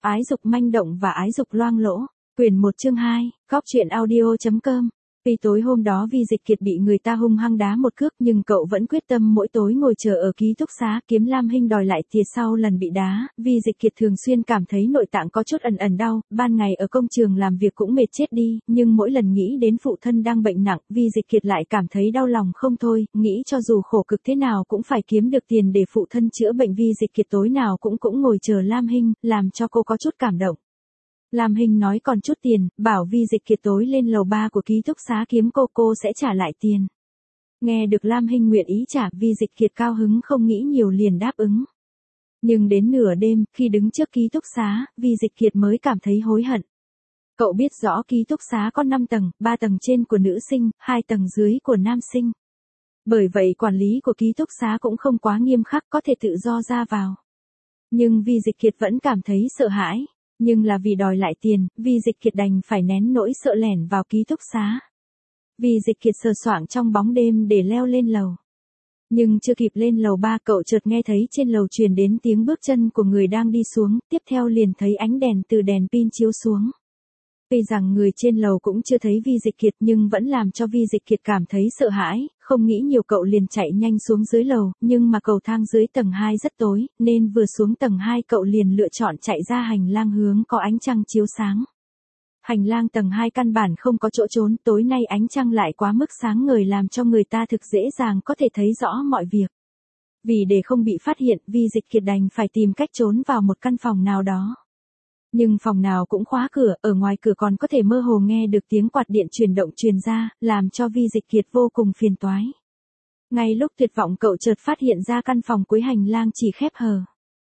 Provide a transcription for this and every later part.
Ái dục manh động và ái dục loang lỗ. Quyển 1 chương 2, góc truyện audio.com. Vì tối hôm đó Vi Dịch Kiệt bị người ta hung hăng đá một cước nhưng cậu vẫn quyết tâm mỗi tối ngồi chờ ở ký túc xá kiếm Lam Hinh đòi lại tiền sau lần bị đá. Vi Dịch Kiệt thường xuyên cảm thấy nội tạng có chút ẩn ẩn đau, ban ngày ở công trường làm việc cũng mệt chết đi, nhưng mỗi lần nghĩ đến phụ thân đang bệnh nặng, Vi Dịch Kiệt lại cảm thấy đau lòng không thôi, nghĩ cho dù khổ cực thế nào cũng phải kiếm được tiền để phụ thân chữa bệnh. Vi Dịch Kiệt tối nào cũng ngồi chờ Lam Hinh, làm cho cô có chút cảm động. Lam Hinh nói còn chút tiền, bảo Vi Dịch Kiệt tối lên lầu 3 của ký túc xá kiếm cô sẽ trả lại tiền. Nghe được Lam Hinh nguyện ý trả, Vi Dịch Kiệt cao hứng không nghĩ nhiều liền đáp ứng. Nhưng đến nửa đêm, khi đứng trước ký túc xá, Vi Dịch Kiệt mới cảm thấy hối hận. Cậu biết rõ ký túc xá có 5 tầng, 3 tầng trên của nữ sinh, 2 tầng dưới của nam sinh. Bởi vậy quản lý của ký túc xá cũng không quá nghiêm khắc, có thể tự do ra vào. Nhưng Vi Dịch Kiệt vẫn cảm thấy sợ hãi. Nhưng là vì đòi lại tiền, Vi Dịch Kiệt đành phải nén nỗi sợ lẻn vào ký túc xá. Vi Dịch Kiệt sờ soạng trong bóng đêm để leo lên lầu. Nhưng chưa kịp lên lầu 3 cậu chợt nghe thấy trên lầu truyền đến tiếng bước chân của người đang đi xuống, tiếp theo liền thấy ánh đèn từ đèn pin chiếu xuống. Tuy rằng người trên lầu cũng chưa thấy Vi Dịch Kiệt nhưng vẫn làm cho Vi Dịch Kiệt cảm thấy sợ hãi, không nghĩ nhiều cậu liền chạy nhanh xuống dưới lầu, nhưng mà cầu thang dưới tầng 2 rất tối, nên vừa xuống tầng 2 cậu liền lựa chọn chạy ra hành lang hướng có ánh trăng chiếu sáng. Hành lang tầng 2 căn bản không có chỗ trốn, tối nay ánh trăng lại quá mức sáng ngời làm cho người ta thực dễ dàng có thể thấy rõ mọi việc. Vì để không bị phát hiện, Vi Dịch Kiệt đành phải tìm cách trốn vào một căn phòng nào đó. Nhưng phòng nào cũng khóa cửa, ở ngoài cửa còn có thể mơ hồ nghe được tiếng quạt điện chuyển động truyền ra, làm cho Vi Dịch Kiệt vô cùng phiền toái. Ngay lúc tuyệt vọng cậu chợt phát hiện ra căn phòng cuối hành lang chỉ khép hờ.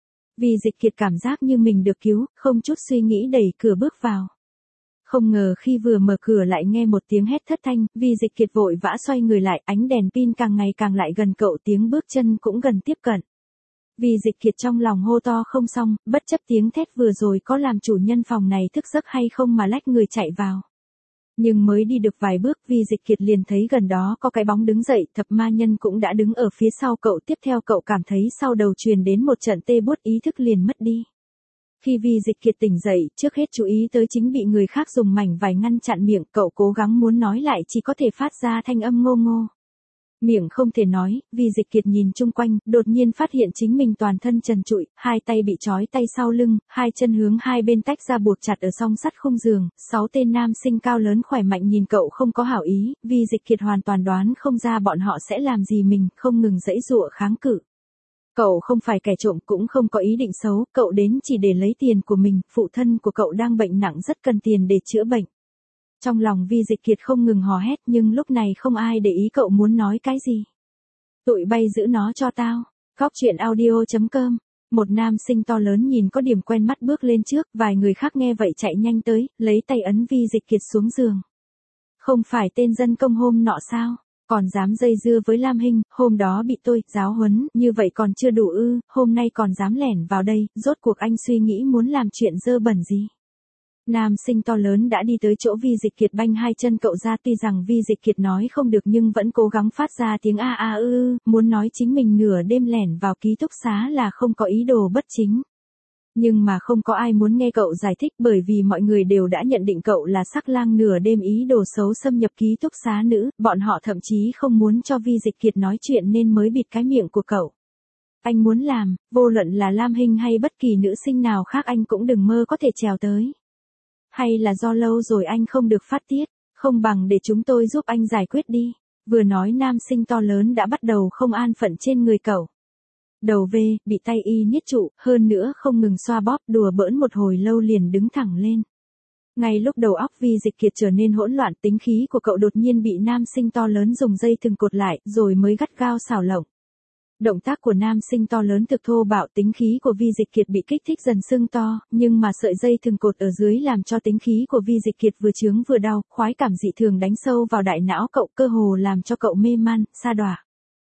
Vi Dịch Kiệt cảm giác như mình được cứu, không chút suy nghĩ đẩy cửa bước vào. Không ngờ khi vừa mở cửa lại nghe một tiếng hét thất thanh, Vi Dịch Kiệt vội vã xoay người lại, ánh đèn pin càng ngày càng lại gần cậu, tiếng bước chân cũng gần tiếp cận. Vi Dịch Kiệt trong lòng hô to không xong, bất chấp tiếng thét vừa rồi có làm chủ nhân phòng này thức giấc hay không mà lách người chạy vào. Nhưng mới đi được vài bước Vi Dịch Kiệt liền thấy gần đó có cái bóng đứng dậy, thập ma nhân cũng đã đứng ở phía sau cậu. Tiếp theo cậu cảm thấy sau đầu truyền đến một trận tê buốt, ý thức liền mất đi. Khi Vi Dịch Kiệt tỉnh dậy, trước hết chú ý tới chính bị người khác dùng mảnh vải ngăn chặn miệng, cậu cố gắng muốn nói lại chỉ có thể phát ra thanh âm ngô ngô. Miệng không thể nói, Vi Dịch Kiệt nhìn chung quanh, đột nhiên phát hiện chính mình toàn thân trần trụi, hai tay bị trói tay sau lưng, hai chân hướng hai bên tách ra buộc chặt ở song sắt khung giường. 6 tên nam sinh cao lớn khỏe mạnh nhìn cậu không có hảo ý, Vi Dịch Kiệt hoàn toàn đoán không ra bọn họ sẽ làm gì mình, không ngừng giãy giụa kháng cự. Cậu không phải kẻ trộm cũng không có ý định xấu, cậu đến chỉ để lấy tiền của mình, phụ thân của cậu đang bệnh nặng rất cần tiền để chữa bệnh. Trong lòng Vi Dịch Kiệt không ngừng hò hét nhưng lúc này không ai để ý cậu muốn nói cái gì. Tụi bay giữ nó cho tao. Góc truyện audio.com. Một nam sinh to lớn nhìn có điểm quen mắt bước lên trước, vài người khác nghe vậy chạy nhanh tới, lấy tay ấn Vi Dịch Kiệt xuống giường. Không phải tên dân công hôm nọ sao? Còn dám dây dưa với Lam Hinh, hôm đó bị tôi giáo huấn, như vậy còn chưa đủ ư, hôm nay còn dám lẻn vào đây, rốt cuộc anh suy nghĩ muốn làm chuyện dơ bẩn gì? Nam sinh to lớn đã đi tới chỗ Vi Dịch Kiệt banh hai chân cậu ra, tuy rằng Vi Dịch Kiệt nói không được nhưng vẫn cố gắng phát ra tiếng a a ư, muốn nói chính mình nửa đêm lẻn vào ký túc xá là không có ý đồ bất chính. Nhưng mà không có ai muốn nghe cậu giải thích bởi vì mọi người đều đã nhận định cậu là sắc lang nửa đêm ý đồ xấu xâm nhập ký túc xá nữ, bọn họ thậm chí không muốn cho Vi Dịch Kiệt nói chuyện nên mới bịt cái miệng của cậu. Anh muốn làm, vô luận là Lam Hinh hay bất kỳ nữ sinh nào khác anh cũng đừng mơ có thể trèo tới. Hay là do lâu rồi anh không được phát tiết, không bằng để chúng tôi giúp anh giải quyết đi. Vừa nói nam sinh to lớn đã bắt đầu không an phận trên người cậu. Đầu V, bị tay y niết trụ, hơn nữa không ngừng xoa bóp, đùa bỡn một hồi lâu liền đứng thẳng lên. Ngay lúc đầu óc Vi Dịch Kiệt trở nên hỗn loạn, tính khí của cậu đột nhiên bị nam sinh to lớn dùng dây thừng cột lại, rồi mới gắt gao xảo lộng. Động tác của nam sinh to lớn thực thô bạo, tính khí của Vi Dịch Kiệt bị kích thích dần sưng to, nhưng mà sợi dây thừng cột ở dưới làm cho tính khí của Vi Dịch Kiệt vừa chướng vừa đau, khoái cảm dị thường đánh sâu vào đại não cậu, cơ hồ làm cho cậu mê man, sa đọa.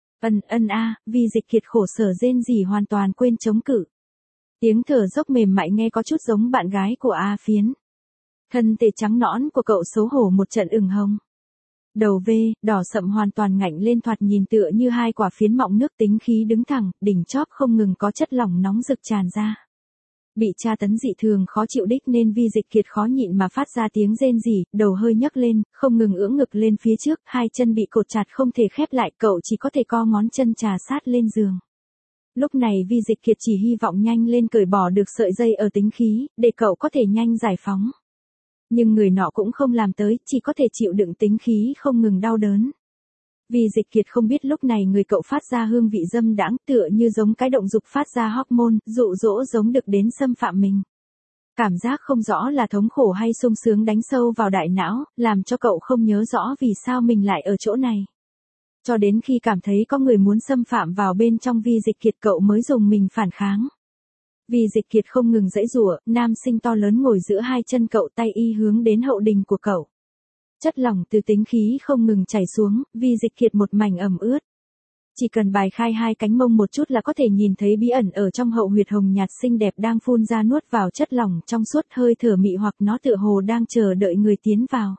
Vi Dịch Kiệt khổ sở rên rỉ hoàn toàn quên chống cự. Tiếng thở dốc mềm mại nghe có chút giống bạn gái của A Phiến. Thân thể trắng nõn của cậu xấu hổ một trận ửng hồng. Đầu V, đỏ sậm hoàn toàn ngạnh lên, thoạt nhìn tựa như hai quả phiến mọng nước, tính khí đứng thẳng, đỉnh chóp không ngừng có chất lỏng nóng rực tràn ra. Bị tra tấn dị thường khó chịu đích nên Vi Dịch Kiệt khó nhịn mà phát ra tiếng rên rỉ, đầu hơi nhấc lên, không ngừng ưỡn ngực lên phía trước, hai chân bị cột chặt không thể khép lại, cậu chỉ có thể co ngón chân trà sát lên giường. Lúc này Vi Dịch Kiệt chỉ hy vọng nhanh lên cởi bỏ được sợi dây ở tính khí, để cậu có thể nhanh giải phóng. Nhưng người nọ cũng không làm tới, chỉ có thể chịu đựng tính khí không ngừng đau đớn. Vi Dịch Kiệt không biết lúc này người cậu phát ra hương vị dâm đãng tựa như giống cái động dục phát ra hormone, dụ dỗ giống được đến xâm phạm mình. Cảm giác không rõ là thống khổ hay sung sướng đánh sâu vào đại não, làm cho cậu không nhớ rõ vì sao mình lại ở chỗ này. Cho đến khi cảm thấy có người muốn xâm phạm vào bên trong Vi Dịch Kiệt cậu mới dùng mình phản kháng. Vi Dịch Kiệt không ngừng giãy giụa, nam sinh to lớn ngồi giữa hai chân cậu, tay y hướng đến hậu đình của cậu. Chất lỏng từ tính khí không ngừng chảy xuống, Vi Dịch Kiệt một mảnh ẩm ướt. Chỉ cần bài khai hai cánh mông một chút là có thể nhìn thấy bí ẩn ở trong hậu huyệt hồng nhạt xinh đẹp đang phun ra nuốt vào chất lỏng trong suốt, hơi thở mị hoặc nó tựa hồ đang chờ đợi người tiến vào.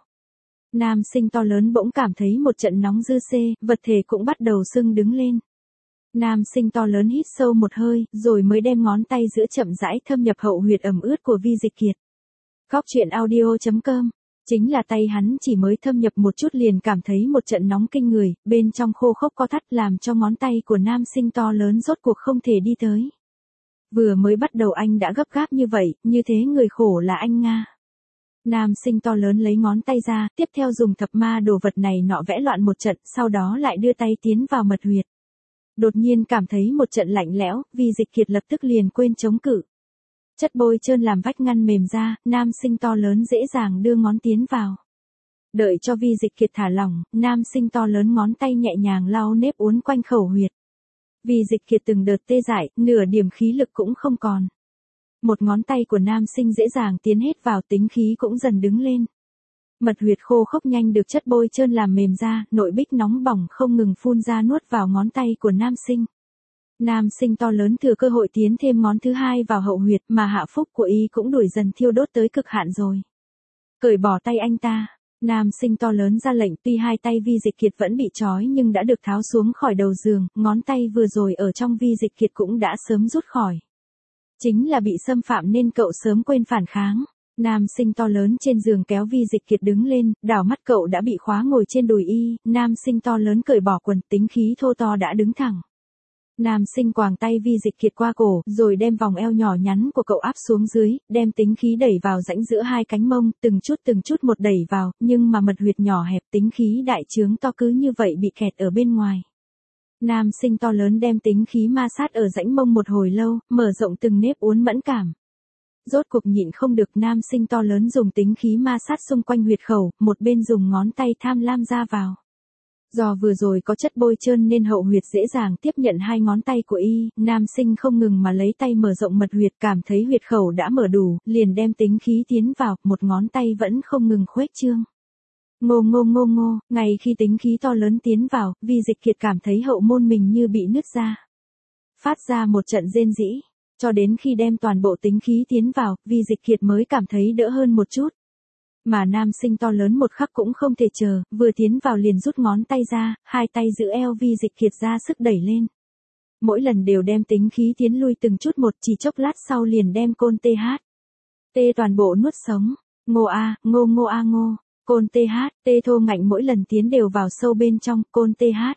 Nam sinh to lớn bỗng cảm thấy một trận nóng dư xê, vật thể cũng bắt đầu sưng đứng lên. Nam sinh to lớn hít sâu một hơi, rồi mới đem ngón tay giữa chậm rãi thâm nhập hậu huyệt ẩm ướt của Vi Dịch Kiệt. Góc truyện audio.com. Chính là tay hắn chỉ mới thâm nhập một chút liền cảm thấy một trận nóng kinh người, bên trong khô khốc có thắt làm cho ngón tay của nam sinh to lớn rốt cuộc không thể đi tới. Vừa mới bắt đầu anh đã gấp gáp như vậy, như thế người khổ là anh Nga. Nam sinh to lớn lấy ngón tay ra, tiếp theo dùng thập ma đồ vật này nọ vẽ loạn một trận, sau đó lại đưa tay tiến vào mật huyệt. Đột nhiên cảm thấy một trận lạnh lẽo, Vi Dịch Kiệt lập tức liền quên chống cự. Chất bôi trơn làm vách ngăn mềm ra, nam sinh to lớn dễ dàng đưa ngón tiến vào. Đợi cho Vi Dịch Kiệt thả lỏng, nam sinh to lớn ngón tay nhẹ nhàng lau nếp uốn quanh khẩu huyệt. Vi Dịch Kiệt từng đợt tê dại, nửa điểm khí lực cũng không còn. Một ngón tay của nam sinh dễ dàng tiến hết vào, tính khí cũng dần đứng lên. Mật huyệt khô khốc nhanh được chất bôi trơn làm mềm ra, nội bích nóng bỏng không ngừng phun ra nuốt vào ngón tay của nam sinh. Nam sinh to lớn thừa cơ hội tiến thêm ngón thứ hai vào hậu huyệt mà hạ phúc của y cũng đuổi dần thiêu đốt tới cực hạn rồi. Cởi bỏ tay anh ta, nam sinh to lớn ra lệnh, tuy hai tay Vi Dịch Kiệt vẫn bị trói nhưng đã được tháo xuống khỏi đầu giường, ngón tay vừa rồi ở trong Vi Dịch Kiệt cũng đã sớm rút khỏi. Chính là bị xâm phạm nên cậu sớm quên phản kháng. Nam sinh to lớn trên giường kéo Vi Dịch Kiệt đứng lên, đảo mắt cậu đã bị khóa ngồi trên đùi y, nam sinh to lớn cởi bỏ quần, tính khí thô to đã đứng thẳng. Nam sinh quàng tay Vi Dịch Kiệt qua cổ, rồi đem vòng eo nhỏ nhắn của cậu áp xuống dưới, đem tính khí đẩy vào rãnh giữa hai cánh mông, từng chút một đẩy vào, nhưng mà mật huyệt nhỏ hẹp, tính khí đại trướng to cứ như vậy bị kẹt ở bên ngoài. Nam sinh to lớn đem tính khí ma sát ở rãnh mông một hồi lâu, mở rộng từng nếp uốn mẫn cảm. Rốt cuộc nhịn không được, nam sinh to lớn dùng tính khí ma sát xung quanh huyệt khẩu, một bên dùng ngón tay tham lam ra vào. Do vừa rồi có chất bôi trơn nên hậu huyệt dễ dàng tiếp nhận hai ngón tay của y, nam sinh không ngừng mà lấy tay mở rộng mật huyệt, cảm thấy huyệt khẩu đã mở đủ, liền đem tính khí tiến vào, một ngón tay vẫn không ngừng khuếch trương. Ngô, ngay khi tính khí to lớn tiến vào, Vi Dịch Kiệt cảm thấy hậu môn mình như bị nứt ra. Phát ra một trận rên rỉ, cho đến khi đem toàn bộ tính khí tiến vào, Vi Dịch Kiệt mới cảm thấy đỡ hơn một chút. Mà nam sinh to lớn một khắc cũng không thể chờ, vừa tiến vào liền rút ngón tay ra, hai tay giữ eo Vi Dịch Kiệt ra sức đẩy lên. Mỗi lần đều đem tính khí tiến lui từng chút một, chỉ chốc lát sau liền đem côn tê toàn bộ nuốt sống. Ngô a, ngô, côn tê thô ngạnh mỗi lần tiến đều vào sâu bên trong, côn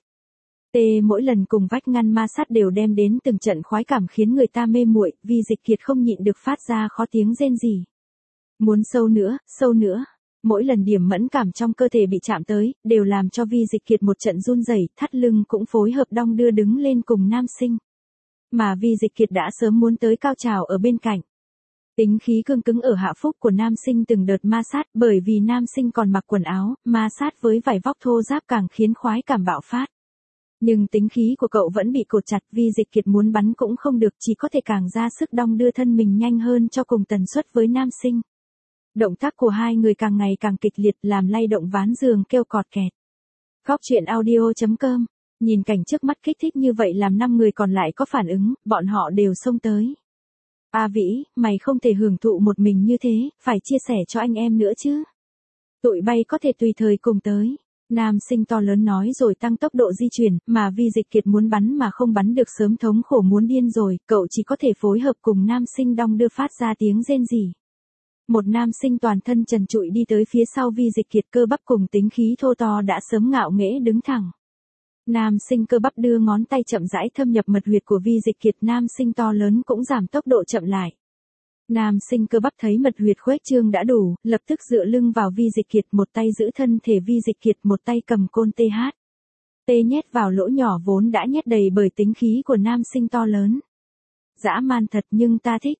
tê mỗi lần cùng vách ngăn ma sát đều đem đến từng trận khoái cảm khiến người ta mê muội, Vi Dịch Kiệt không nhịn được phát ra khó tiếng rên rỉ. Muốn sâu nữa, mỗi lần điểm mẫn cảm trong cơ thể bị chạm tới, đều làm cho Vi Dịch Kiệt một trận run rẩy, thắt lưng cũng phối hợp đong đưa đứng lên cùng nam sinh. Mà Vi Dịch Kiệt đã sớm muốn tới cao trào ở bên cạnh. Tính khí cương cứng ở hạ phúc của nam sinh từng đợt ma sát, bởi vì nam sinh còn mặc quần áo, ma sát với vải vóc thô ráp càng khiến khoái cảm bạo phát. Nhưng tính khí của cậu vẫn bị cột chặt, Vi Dịch Kiệt muốn bắn cũng không được, chỉ có thể càng ra sức đong đưa thân mình nhanh hơn cho cùng tần suất với nam sinh. Động tác của hai người càng ngày càng kịch liệt, làm lay động ván giường kêu cọt kẹt. Góc truyện audio.com. Nhìn cảnh trước mắt kích thích như vậy làm 5 người còn lại có phản ứng, bọn họ đều xông tới. A Vĩ, mày không thể hưởng thụ một mình như thế, phải chia sẻ cho anh em nữa chứ. Tụi bay có thể tùy thời cùng tới. Nam sinh to lớn nói rồi tăng tốc độ di chuyển, mà Vi Dịch Kiệt muốn bắn mà không bắn được sớm thống khổ muốn điên rồi, cậu chỉ có thể phối hợp cùng nam sinh đong đưa phát ra tiếng rên rỉ. Một nam sinh toàn thân trần trụi đi tới phía sau Vi Dịch Kiệt, cơ bắp cùng tính khí thô to đã sớm ngạo nghễ đứng thẳng. Nam sinh cơ bắp đưa ngón tay chậm rãi thâm nhập mật huyệt của Vi Dịch Kiệt, nam sinh to lớn cũng giảm tốc độ chậm lại. Nam sinh cơ bắp thấy mật huyệt khuếch trương đã đủ, lập tức dựa lưng vào Vi Dịch Kiệt, một tay giữ thân thể Vi Dịch Kiệt, một tay cầm côn TH. Tê nhét vào lỗ nhỏ vốn đã nhét đầy bởi tính khí của nam sinh to lớn. Dã man thật nhưng ta thích,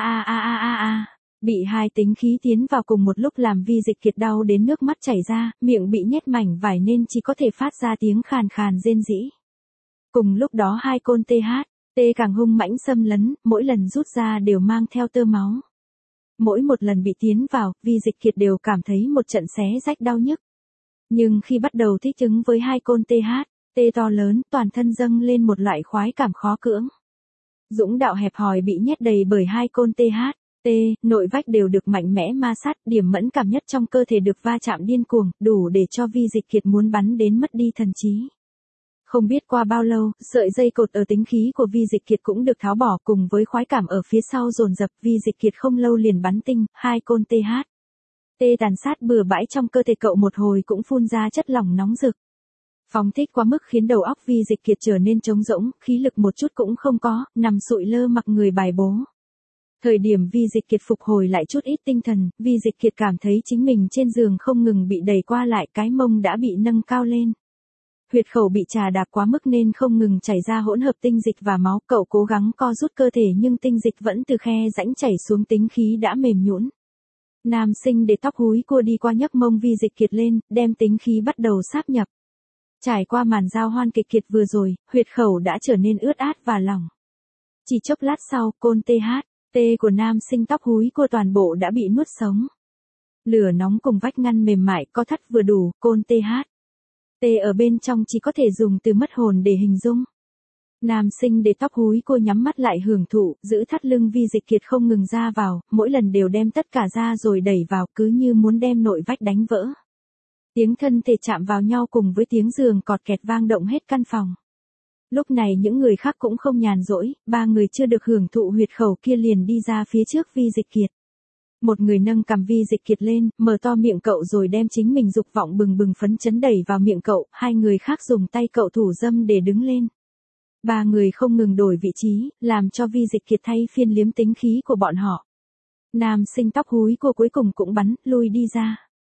Bị hai tính khí tiến vào cùng một lúc làm Vi Dịch Kiệt đau đến nước mắt chảy ra, miệng bị nhét mảnh vải nên chỉ có thể phát ra tiếng khàn khàn rên rỉ. Cùng lúc đó hai côn TH, T càng hung mãnh xâm lấn, mỗi lần rút ra đều mang theo tơ máu. Mỗi một lần bị tiến vào, Vi Dịch Kiệt đều cảm thấy một trận xé rách đau nhức. Nhưng khi bắt đầu thích ứng với hai côn TH, T to lớn, toàn thân dâng lên một loại khoái cảm khó cưỡng. Dũng đạo hẹp hòi bị nhét đầy bởi hai côn TH, T, nội vách đều được mạnh mẽ ma sát, điểm mẫn cảm nhất trong cơ thể được va chạm điên cuồng, đủ để cho Vi Dịch Kiệt muốn bắn đến mất đi thần trí. Không biết qua bao lâu, sợi dây cột ở tính khí của Vi Dịch Kiệt cũng được tháo bỏ, cùng với khoái cảm ở phía sau dồn dập, Vi Dịch Kiệt không lâu liền bắn tinh, hai côn TH. T tàn sát bừa bãi trong cơ thể cậu, một hồi cũng phun ra chất lỏng nóng rực. Phóng thích quá mức khiến đầu óc Vi Dịch Kiệt trở nên trống rỗng, khí lực một chút cũng không có, nằm sụi lơ mặc người bài bố. Thời điểm Vi Dịch Kiệt phục hồi lại chút ít tinh thần, Vi Dịch Kiệt cảm thấy chính mình trên giường không ngừng bị đẩy qua lại, cái mông đã bị nâng cao lên. Huyệt khẩu bị trà đạp quá mức nên không ngừng chảy ra hỗn hợp tinh dịch và máu, cậu cố gắng co rút cơ thể nhưng tinh dịch vẫn từ khe rãnh chảy xuống, tính khí đã mềm nhũn. Nam sinh để tóc húi cua đi qua nhấc mông Vi Dịch Kiệt lên, đem tính khí bắt đầu sáp nhập. Trải qua màn giao hoan kịch kiệt vừa rồi, huyệt khẩu đã trở nên ướt át và lỏng. Chỉ chốc lát sau, côn TH, T của nam sinh tóc húi cua toàn bộ đã bị nuốt sống. Lửa nóng cùng vách ngăn mềm mại có thắt vừa đủ, côn TH. T ở bên trong chỉ có thể dùng từ mất hồn để hình dung. Nam sinh để tóc húi cua nhắm mắt lại hưởng thụ, giữ thắt lưng Vi Dịch Kiệt không ngừng ra vào, mỗi lần đều đem tất cả ra rồi đẩy vào, cứ như muốn đem nội vách đánh vỡ. Tiếng thân thể chạm vào nhau cùng với tiếng giường cọt kẹt vang động hết căn phòng. Lúc này những người khác cũng không nhàn rỗi, ba người chưa được hưởng thụ huyệt khẩu kia liền đi ra phía trước Vi Dịch Kiệt. Một người nâng cằm Vi Dịch Kiệt lên, mở to miệng cậu rồi đem chính mình dục vọng bừng bừng phấn chấn đẩy vào miệng cậu, hai người khác dùng tay cậu thủ dâm để đứng lên. Ba người không ngừng đổi vị trí, làm cho Vi Dịch Kiệt thay phiên liếm tính khí của bọn họ. Nam sinh tóc húi cua cuối cùng cũng bắn, lui đi ra.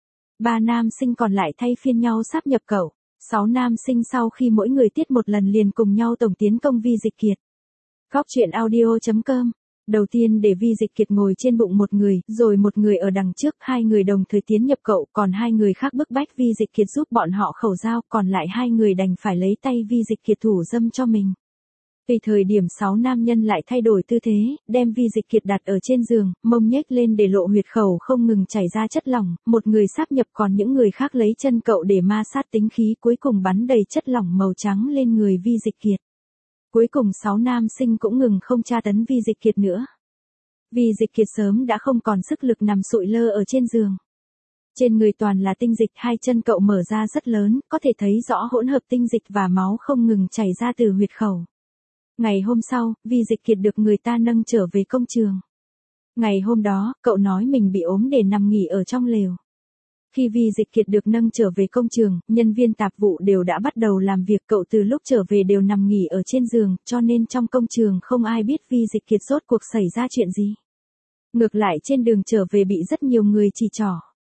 Ba nam sinh còn lại thay phiên nhau sáp nhập cậu. 6 nam sinh sau khi mỗi người tiết một lần liền cùng nhau tổng tiến công Vi Dịch Kiệt. Góc truyện audio.com. Đầu tiên để Vi Dịch Kiệt ngồi trên bụng một người, rồi một người ở đằng trước, hai người đồng thời tiến nhập cậu, còn hai người khác bức bách Vi Dịch Kiệt giúp bọn họ khẩu giao, còn lại hai người đành phải lấy tay Vi Dịch Kiệt thủ dâm cho mình. Vì thời điểm 6 nam nhân lại thay đổi tư thế, đem Vi Dịch Kiệt đặt ở trên giường, mông nhếch lên để lộ huyệt khẩu không ngừng chảy ra chất lỏng, một người sáp nhập còn những người khác lấy chân cậu để ma sát tính khí, cuối cùng bắn đầy chất lỏng màu trắng lên người Vi Dịch Kiệt. Cuối cùng 6 nam sinh cũng ngừng không tra tấn Vi Dịch Kiệt nữa. Vi Dịch Kiệt sớm đã không còn sức lực nằm sụi lơ ở trên giường. Trên người toàn là tinh dịch, hai chân cậu mở ra rất lớn, có thể thấy rõ hỗn hợp tinh dịch và máu không ngừng chảy ra từ huyệt khẩu. Ngày hôm sau, Vi Dịch Kiệt được người ta nâng trở về công trường. Ngày hôm đó, cậu nói mình bị ốm để nằm nghỉ ở trong lều. Khi Vi Dịch Kiệt được nâng trở về công trường, nhân viên tạp vụ đều đã bắt đầu làm việc, cậu từ lúc trở về đều nằm nghỉ ở trên giường, cho nên trong công trường không ai biết Vi Dịch Kiệt rốt cuộc xảy ra chuyện gì. Ngược lại trên đường trở về bị rất nhiều người chỉ trỏ.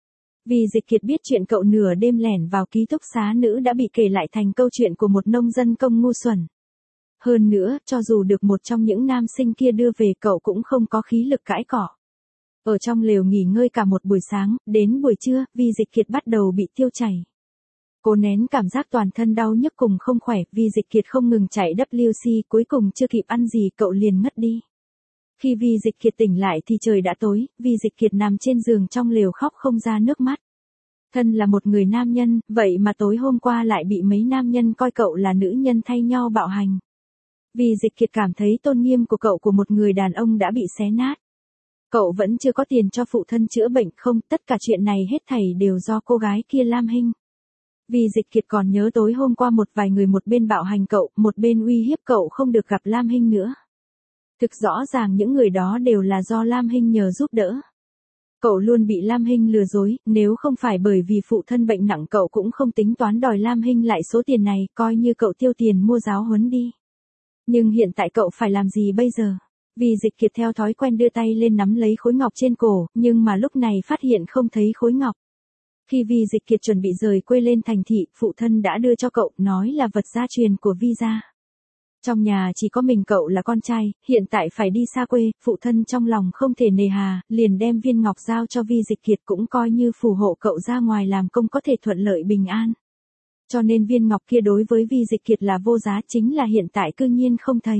Vi Dịch Kiệt biết chuyện cậu nửa đêm lẻn vào ký túc xá nữ đã bị kể lại thành câu chuyện của một nông dân công ngu xuẩn. Hơn nữa, cho dù được một trong những nam sinh kia đưa về cậu cũng không có khí lực cãi cọ. Ở trong lều nghỉ ngơi cả một buổi sáng, đến buổi trưa, Vi Dịch Kiệt bắt đầu bị tiêu chảy. Cố nén cảm giác toàn thân đau nhức cùng không khỏe, Vi Dịch Kiệt không ngừng chạy WC, cuối cùng chưa kịp ăn gì cậu liền ngất đi. Khi Vi Dịch Kiệt tỉnh lại thì trời đã tối, Vi Dịch Kiệt nằm trên giường trong lều khóc không ra nước mắt. Thân là một người nam nhân, vậy mà tối hôm qua lại bị mấy nam nhân coi cậu là nữ nhân thay nhau bạo hành. Vi Dịch Kiệt cảm thấy tôn nghiêm của cậu của một người đàn ông đã bị xé nát. Cậu vẫn chưa có tiền cho phụ thân chữa bệnh không, tất cả chuyện này hết thảy đều do cô gái kia Lam Hinh. Vì Dịch Kiệt còn nhớ tối hôm qua một vài người một bên bạo hành cậu, một bên uy hiếp cậu không được gặp Lam Hinh nữa. Thực rõ ràng những người đó đều là do Lam Hinh nhờ giúp đỡ. Cậu luôn bị Lam Hinh lừa dối, nếu không phải bởi vì phụ thân bệnh nặng cậu cũng không tính toán đòi Lam Hinh lại số tiền này, coi như cậu tiêu tiền mua giáo huấn đi. Nhưng hiện tại cậu phải làm gì bây giờ? Vì Dịch Kiệt theo thói quen đưa tay lên nắm lấy khối ngọc trên cổ, nhưng mà lúc này phát hiện không thấy khối ngọc. Khi Vi Dịch Kiệt chuẩn bị rời quê lên thành thị, phụ thân đã đưa cho cậu, nói là vật gia truyền của Vi gia. Trong nhà chỉ có mình cậu là con trai, hiện tại phải đi xa quê, phụ thân trong lòng không thể nề hà, liền đem viên ngọc giao cho Vi Dịch Kiệt cũng coi như phù hộ cậu ra ngoài làm công có thể thuận lợi bình an. Cho nên viên ngọc kia đối với Vi Dịch Kiệt là vô giá, chính là hiện tại cư nhiên không thấy.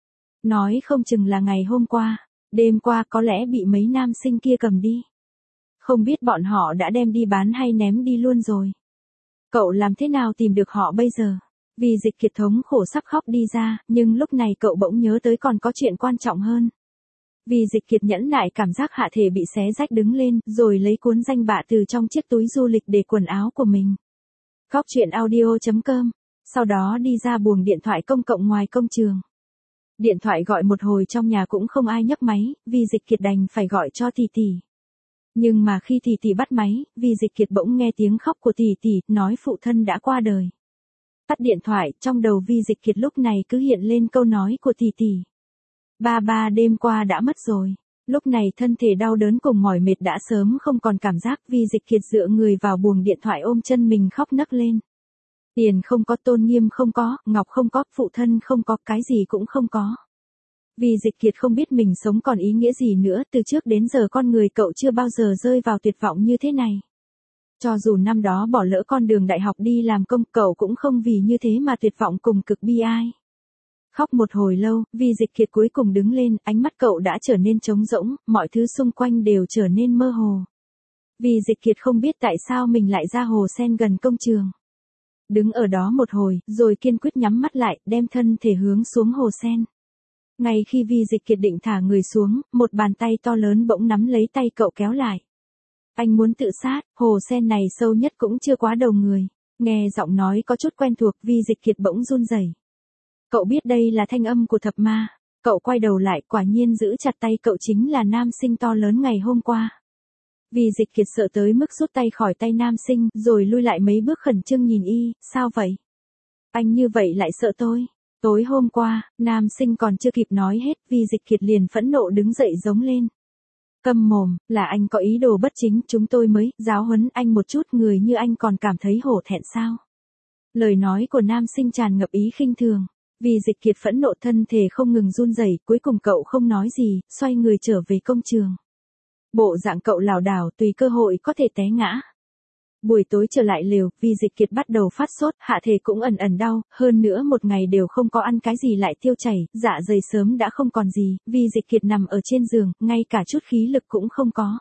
Nói không chừng là ngày hôm qua, đêm qua có lẽ bị mấy nam sinh kia cầm đi. Không biết bọn họ đã đem đi bán hay ném đi luôn rồi. Cậu làm thế nào tìm được họ bây giờ? Vì Dịch Kiệt thống khổ sắp khóc đi ra, nhưng lúc này cậu bỗng nhớ tới còn có chuyện quan trọng hơn. Vì Dịch Kiệt nhẫn nại cảm giác hạ thể bị xé rách đứng lên, rồi lấy cuốn danh bạ từ trong chiếc túi du lịch để quần áo của mình. Góc truyện audio.com. Sau đó đi ra buồng điện thoại công cộng ngoài công trường. Điện thoại gọi một hồi trong nhà cũng không ai nhấc máy, Vì Dịch Kiệt đành phải gọi cho tỷ tỷ. Nhưng mà khi tỷ tỷ bắt máy, Vì Dịch Kiệt bỗng nghe tiếng khóc của tỷ tỷ, nói phụ thân đã qua đời. Tắt điện thoại, trong đầu Vi Dịch Kiệt lúc này cứ hiện lên câu nói của tỷ tỷ. Ba đêm qua đã mất rồi. Lúc này thân thể đau đớn cùng mỏi mệt đã sớm không còn cảm giác, Vi Dịch Kiệt dựa người vào buồng điện thoại ôm chân mình khóc nấc lên. Tiền không có, tôn nghiêm không có, ngọc không có, phụ thân không có, cái gì cũng không có. Vi Dịch Kiệt không biết mình sống còn ý nghĩa gì nữa, từ trước đến giờ con người cậu chưa bao giờ rơi vào tuyệt vọng như thế này. Cho dù năm đó bỏ lỡ con đường đại học đi làm công, cậu cũng không vì như thế mà tuyệt vọng cùng cực bi ai. Khóc một hồi lâu, Vi Dịch Kiệt cuối cùng đứng lên, ánh mắt cậu đã trở nên trống rỗng, mọi thứ xung quanh đều trở nên mơ hồ. Vi Dịch Kiệt không biết tại sao mình lại ra hồ sen gần công trường. Đứng ở đó một hồi, rồi kiên quyết nhắm mắt lại, đem thân thể hướng xuống hồ sen. Ngay khi Vi Dịch Kiệt định thả người xuống, một bàn tay to lớn bỗng nắm lấy tay cậu kéo lại. Anh muốn tự sát, hồ sen này sâu nhất cũng chưa quá đầu người. Nghe giọng nói có chút quen thuộc, Vi Dịch Kiệt bỗng run rẩy. Cậu biết đây là thanh âm của thập ma. Cậu quay đầu lại, quả nhiên giữ chặt tay cậu chính là nam sinh to lớn ngày hôm qua. Vi Dịch Kiệt sợ tới mức rút tay khỏi tay nam sinh, rồi lui lại mấy bước khẩn trương nhìn y, sao vậy? Anh như vậy lại sợ tôi? Tối hôm qua, nam sinh còn chưa kịp nói hết, Vi Dịch Kiệt liền phẫn nộ đứng dậy giống lên. Câm mồm, là anh có ý đồ bất chính, chúng tôi mới giáo huấn anh một chút, người như anh còn cảm thấy hổ thẹn sao? Lời nói của nam sinh tràn ngập ý khinh thường. Vi Dịch Kiệt phẫn nộ, thân thể không ngừng run rẩy, cuối cùng cậu không nói gì, xoay người trở về công trường. Bộ dạng cậu lảo đảo, tùy cơ hội có thể té ngã. Buổi tối trở lại lều, Vi Dịch Kiệt bắt đầu phát sốt, hạ thể cũng ẩn ẩn đau, hơn nữa một ngày đều không có ăn cái gì lại tiêu chảy, dạ dày sớm đã không còn gì, Vi Dịch Kiệt nằm ở trên giường, ngay cả chút khí lực cũng không có.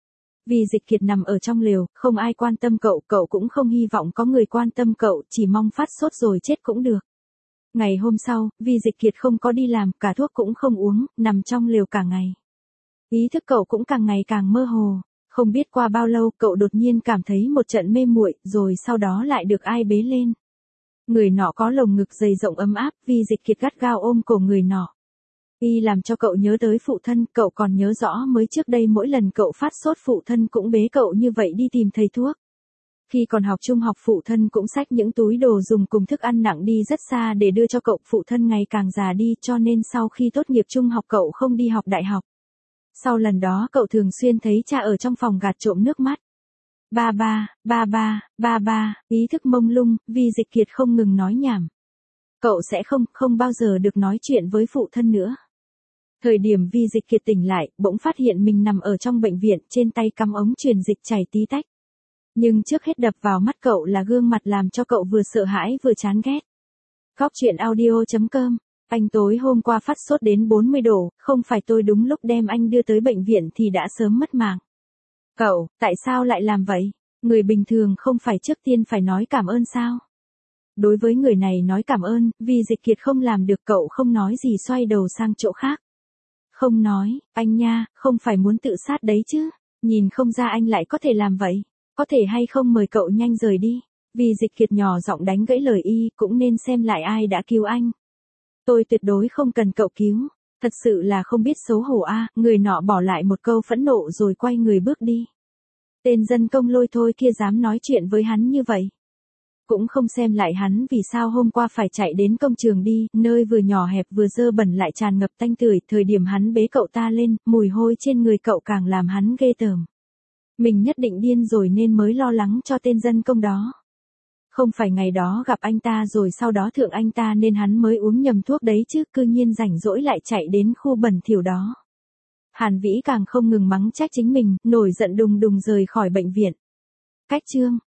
Vi Dịch Kiệt nằm ở trong lều, không ai quan tâm cậu, cậu cũng không hy vọng có người quan tâm cậu, chỉ mong phát sốt rồi chết cũng được. Ngày hôm sau, Vi Dịch Kiệt không có đi làm, cả thuốc cũng không uống, nằm trong lều cả ngày. Ý thức cậu cũng càng ngày càng mơ hồ. Không biết qua bao lâu, cậu đột nhiên cảm thấy một trận mê muội, rồi sau đó lại được ai bế lên. Người nọ có lồng ngực dày rộng ấm áp, Vi Dịch Kiệt gắt gao ôm cổ người nọ. Y làm cho cậu nhớ tới phụ thân, cậu còn nhớ rõ mới trước đây mỗi lần cậu phát sốt phụ thân cũng bế cậu như vậy đi tìm thầy thuốc. Khi còn học trung học phụ thân cũng xách những túi đồ dùng cùng thức ăn nặng đi rất xa để đưa cho cậu, phụ thân ngày càng già đi cho nên sau khi tốt nghiệp trung học cậu không đi học đại học. Sau lần đó cậu thường xuyên thấy cha ở trong phòng gạt trộm nước mắt. Ba, ý thức mông lung, Vi Dịch Kiệt không ngừng nói nhảm. Cậu sẽ không bao giờ được nói chuyện với phụ thân nữa. Thời điểm Vi Dịch Kiệt tỉnh lại, bỗng phát hiện mình nằm ở trong bệnh viện, trên tay cắm ống truyền dịch chảy tí tách. Nhưng trước hết đập vào mắt cậu là gương mặt làm cho cậu vừa sợ hãi vừa chán ghét. Góc truyện audio.com. Anh tối hôm qua phát sốt đến 40 độ, không phải tôi đúng lúc đem anh đưa tới bệnh viện thì đã sớm mất mạng. Cậu, tại sao lại làm vậy? Người bình thường không phải trước tiên phải nói cảm ơn sao? Đối với người này nói cảm ơn, Vi Dịch Kiệt không làm được, cậu không nói gì xoay đầu sang chỗ khác. Không nói, anh nha, không phải muốn tự sát đấy chứ, nhìn không ra anh lại có thể làm vậy, có thể hay không mời cậu nhanh rời đi. Vì Dịch Kiệt nhỏ giọng đánh gãy lời y, cũng nên xem lại ai đã cứu anh. Tôi tuyệt đối không cần cậu cứu. Thật sự là không biết xấu hổ a. Người nọ bỏ lại một câu phẫn nộ rồi quay người bước đi. Tên dân công lôi thôi kia dám nói chuyện với hắn như vậy. Cũng không xem lại hắn vì sao hôm qua phải chạy đến công trường đi, nơi vừa nhỏ hẹp vừa dơ bẩn lại tràn ngập tanh tưởi, thời điểm hắn bế cậu ta lên, mùi hôi trên người cậu càng làm hắn ghê tởm. Mình nhất định điên rồi nên mới lo lắng cho tên dân công đó. Không phải ngày đó gặp anh ta rồi sau đó thượng anh ta nên hắn mới uống nhầm thuốc đấy chứ, cư nhiên rảnh rỗi lại chạy đến khu bẩn thỉu đó. Hàn Vĩ càng không ngừng mắng trách chính mình, nổi giận đùng đùng rời khỏi bệnh viện. Cách chương